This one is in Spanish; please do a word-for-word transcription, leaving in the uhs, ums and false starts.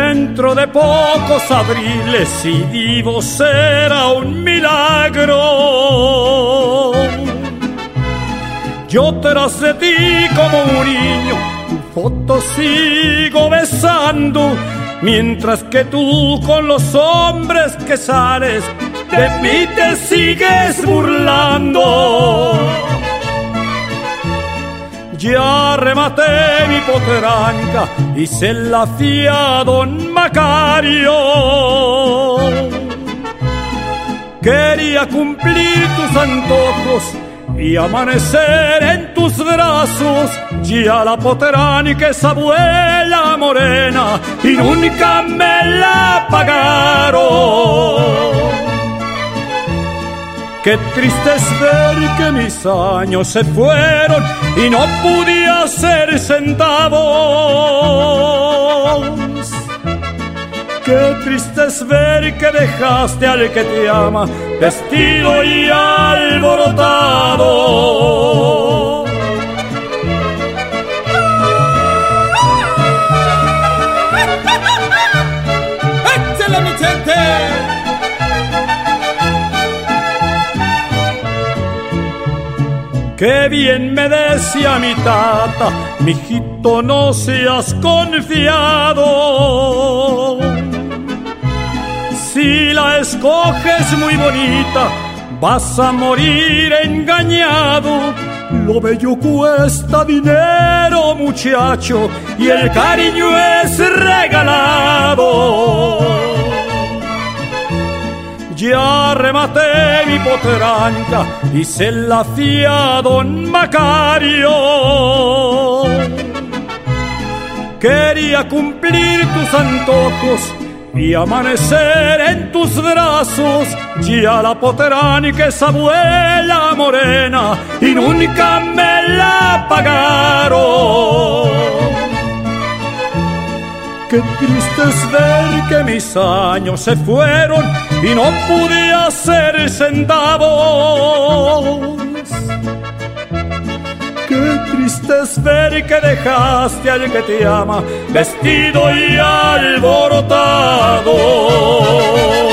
Dentro de pocos abriles y vivo será un milagro. Yo tras de ti como un niño, tu foto sigo besando, mientras que tú con los hombres que sales de mí te sigues burlando. Ya rematé mi potranca y se la fui a don Macario. Quería cumplir tus antojos y amanecer en tus brazos. Ya la potranca es abuela morena y nunca me la pagaron. Qué triste es ver que mis años se fueron y no pude hacer centavos. Qué triste es ver que dejaste al que te ama vestido y alborotado. ¡Échale, mi gente! Qué bien me decía mi tata, mijito, no seas confiado. Si la escoges muy bonita, vas a morir engañado. Lo bello cuesta dinero, muchacho, y el cariño es regalado. Ya rematé mi potranca y se la fui a don Macario. Quería cumplir tus antojos y amanecer en tus brazos. Ya la potranca es abuela morena y nunca me la pagaron. Qué triste es ver que mis años se fueron y no pude hacer centavos. Qué triste es ver que dejaste al que te ama vestido y alborotado.